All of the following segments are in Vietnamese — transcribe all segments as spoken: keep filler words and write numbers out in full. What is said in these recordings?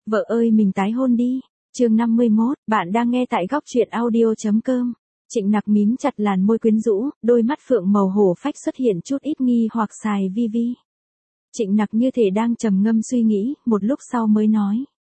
Vợ ơi mình tái hôn đi. Chương năm mươi mốt, bạn đang nghe tại góc truyện audio chấm com. Trịnh Nặc mím chặt làn môi quyến rũ, đôi mắt phượng màu hổ phách xuất hiện chút ít nghi hoặc xài vi vi. Trịnh Nặc như thể đang trầm ngâm suy nghĩ, một lúc sau mới nói.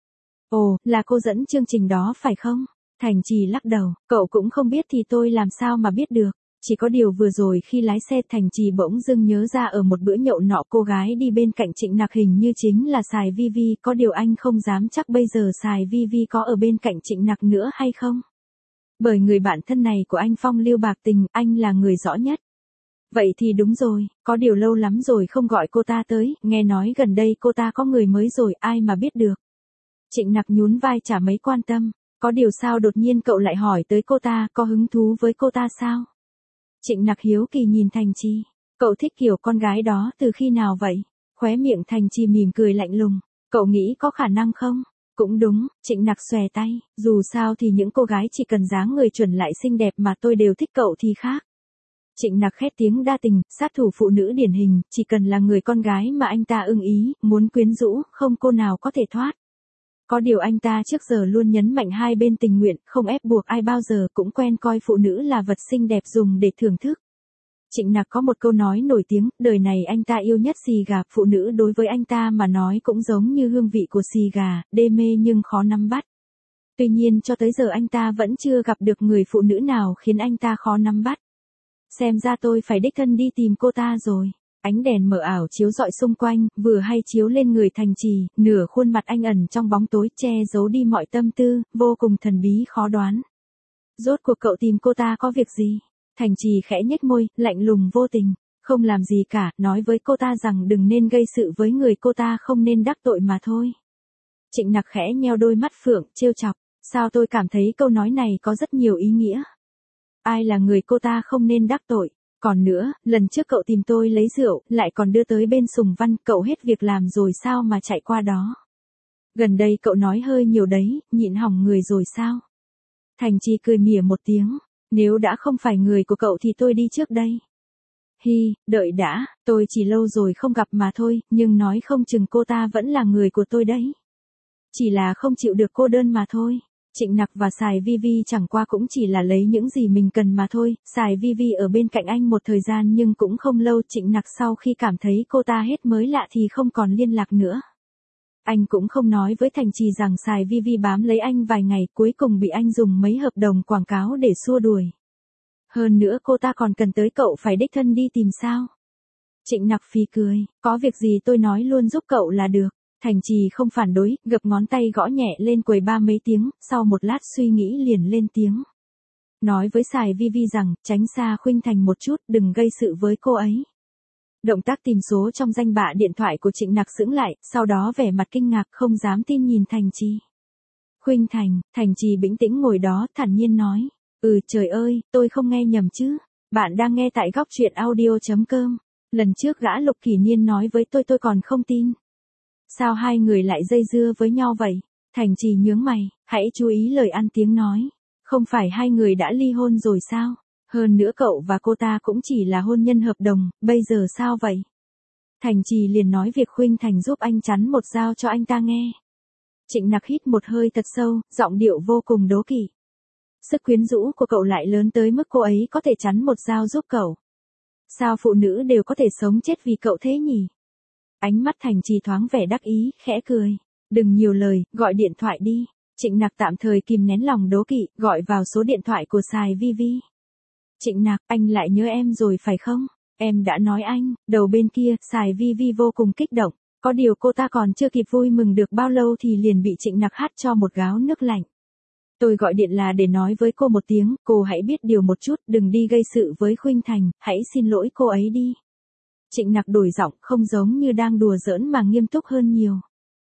Ồ, là cô dẫn chương trình đó phải không? Thành Trì lắc đầu, cậu cũng không biết thì tôi làm sao mà biết được. Chỉ có điều vừa rồi khi lái xe Thành Trì bỗng dưng nhớ ra ở một bữa nhậu nọ cô gái đi bên cạnh Trịnh Nặc hình như chính là Sài Vi Vi, có điều anh không dám chắc bây giờ Sài Vi Vi có ở bên cạnh Trịnh Nặc nữa hay không. Bởi người bạn thân này của anh phong lưu bạc tình, anh là người rõ nhất. Vậy thì đúng rồi, có điều lâu lắm rồi không gọi cô ta tới, nghe nói gần đây cô ta có người mới rồi, ai mà biết được. Trịnh Nặc nhún vai chả mấy quan tâm, có điều sao đột nhiên cậu lại hỏi tới cô ta, có hứng thú với cô ta sao? Trịnh Nặc hiếu kỳ nhìn Thành Trì, cậu thích kiểu con gái đó từ khi nào vậy? Khóe miệng Thành Trì mỉm cười lạnh lùng, cậu nghĩ có khả năng không? Cũng đúng, Trịnh Nặc xòe tay, dù sao thì những cô gái chỉ cần dáng người chuẩn lại xinh đẹp mà tôi đều thích cậu thì khác. Trịnh Nặc khét tiếng đa tình, sát thủ phụ nữ điển hình, chỉ cần là người con gái mà anh ta ưng ý, muốn quyến rũ, không cô nào có thể thoát. Có điều anh ta trước giờ luôn nhấn mạnh hai bên tình nguyện, không ép buộc ai bao giờ, cũng quen coi phụ nữ là vật xinh đẹp dùng để thưởng thức. Trịnh Nặc có một câu nói nổi tiếng, đời này anh ta yêu nhất xì gà, phụ nữ đối với anh ta mà nói cũng giống như hương vị của xì gà, đê mê nhưng khó nắm bắt. Tuy nhiên cho tới giờ anh ta vẫn chưa gặp được người phụ nữ nào khiến anh ta khó nắm bắt. Xem ra tôi phải đích thân đi tìm cô ta rồi. Ánh đèn mờ ảo chiếu rọi xung quanh, vừa hay chiếu lên người Thành Trì, nửa khuôn mặt anh ẩn trong bóng tối che giấu đi mọi tâm tư, vô cùng thần bí khó đoán. Rốt cuộc cậu tìm cô ta có việc gì? Thành Trì khẽ nhếch môi, lạnh lùng vô tình, không làm gì cả, nói với cô ta rằng đừng nên gây sự với người cô ta không nên đắc tội mà thôi. Trịnh Nặc khẽ nheo đôi mắt phượng, trêu chọc, sao tôi cảm thấy câu nói này có rất nhiều ý nghĩa. Ai là người cô ta không nên đắc tội? Còn nữa, lần trước cậu tìm tôi lấy rượu, lại còn đưa tới bên Sùng Văn, cậu hết việc làm rồi sao mà chạy qua đó? Gần đây cậu nói hơi nhiều đấy, nhịn hỏng người rồi sao? Thành Trì cười mỉa một tiếng, nếu đã không phải người của cậu thì tôi đi trước đây. Hi, đợi đã, tôi chỉ lâu rồi không gặp mà thôi, nhưng nói không chừng cô ta vẫn là người của tôi đấy. Chỉ là không chịu được cô đơn mà thôi. Trịnh Nặc và Sài Vi Vi chẳng qua cũng chỉ là lấy những gì mình cần mà thôi, Sài Vi Vi ở bên cạnh anh một thời gian nhưng cũng không lâu. Trịnh Nặc sau khi cảm thấy cô ta hết mới lạ thì không còn liên lạc nữa. Anh cũng không nói với Thành Trì rằng Sài Vi Vi bám lấy anh vài ngày, cuối cùng bị anh dùng mấy hợp đồng quảng cáo để xua đuổi. Hơn nữa cô ta còn cần tới cậu phải đích thân đi tìm sao? Trịnh Nặc phì cười, có việc gì tôi nói luôn giúp cậu là được. Thành Trì không phản đối, gập ngón tay gõ nhẹ lên quầy ba mấy tiếng, sau một lát suy nghĩ liền lên tiếng. Nói với Sài Vi Vi rằng, tránh xa Khuynh Thành một chút, đừng gây sự với cô ấy. Động tác tìm số trong danh bạ điện thoại của Trịnh Nặc sững lại, sau đó vẻ mặt kinh ngạc không dám tin nhìn Thành Trì. Khuynh Thành, Thành Trì bình tĩnh ngồi đó, thản nhiên nói. Ừ trời ơi, tôi không nghe nhầm chứ. Bạn đang nghe tại góc truyện audio chấm com. Lần trước gã Lục Kỷ Niên nói với tôi tôi còn không tin. Sao hai người lại dây dưa với nhau vậy? Thành Trì nhướng mày, hãy chú ý lời ăn tiếng nói. Không phải hai người đã ly hôn rồi sao? Hơn nữa cậu và cô ta cũng chỉ là hôn nhân hợp đồng, bây giờ sao vậy? Thành Trì liền nói việc Khuynh Thành giúp anh chắn một dao cho anh ta nghe. Trịnh Nặc hít một hơi thật sâu, giọng điệu vô cùng đố kỵ. Sức quyến rũ của cậu lại lớn tới mức cô ấy có thể chắn một dao giúp cậu. Sao phụ nữ đều có thể sống chết vì cậu thế nhỉ? Ánh mắt Thành Trì thoáng vẻ đắc ý, khẽ cười. Đừng nhiều lời, gọi điện thoại đi. Trịnh Nặc tạm thời kìm nén lòng đố kỵ, gọi vào số điện thoại của Sài Vi Vi. Trịnh Nặc, anh lại nhớ em rồi phải không? Em đã nói anh. Đầu bên kia, Sài Vi Vi vô cùng kích động. Có điều cô ta còn chưa kịp vui mừng được bao lâu thì liền bị Trịnh Nặc hắt cho một gáo nước lạnh. Tôi gọi điện là để nói với cô một tiếng, cô hãy biết điều một chút, đừng đi gây sự với Khuynh Thành, hãy xin lỗi cô ấy đi. Trịnh Nặc đổi giọng, không giống như đang đùa giỡn mà nghiêm túc hơn nhiều.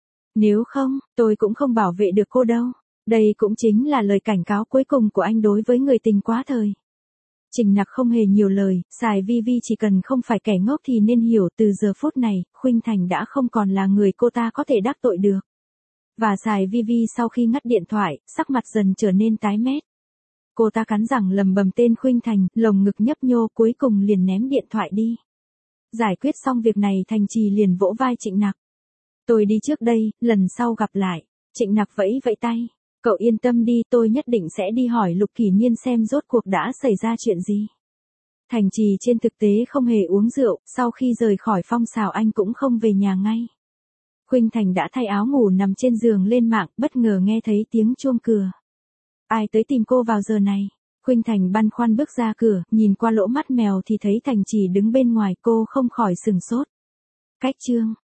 Nếu không, tôi cũng không bảo vệ được cô đâu. Đây cũng chính là lời cảnh cáo cuối cùng của anh đối với người tình quá thời. Trịnh Nặc không hề nhiều lời, Sài Vi Vi chỉ cần không phải kẻ ngốc thì nên hiểu từ giờ phút này, Khuynh Thành đã không còn là người cô ta có thể đắc tội được. Và Sài Vi Vi sau khi ngắt điện thoại, sắc mặt dần trở nên tái mét. Cô ta cắn răng lầm bầm tên Khuynh Thành, lồng ngực nhấp nhô cuối cùng liền ném điện thoại đi. Giải quyết xong việc này Thành Trì liền vỗ vai Trịnh Nặc. Tôi đi trước đây, lần sau gặp lại. Trịnh Nặc vẫy vẫy tay. Cậu yên tâm đi, tôi nhất định sẽ đi hỏi Lục Kỷ Niên xem rốt cuộc đã xảy ra chuyện gì. Thành Trì trên thực tế không hề uống rượu, sau khi rời khỏi Phong Sào anh cũng không về nhà ngay. Khuynh Thành đã thay áo ngủ nằm trên giường lên mạng, bất ngờ nghe thấy tiếng chuông cửa. Ai tới tìm cô vào giờ này? Khuynh Thành băn khoăn bước ra cửa, nhìn qua lỗ mắt mèo thì thấy Thành Trì đứng bên ngoài, cô không khỏi sừng sốt. Cách chương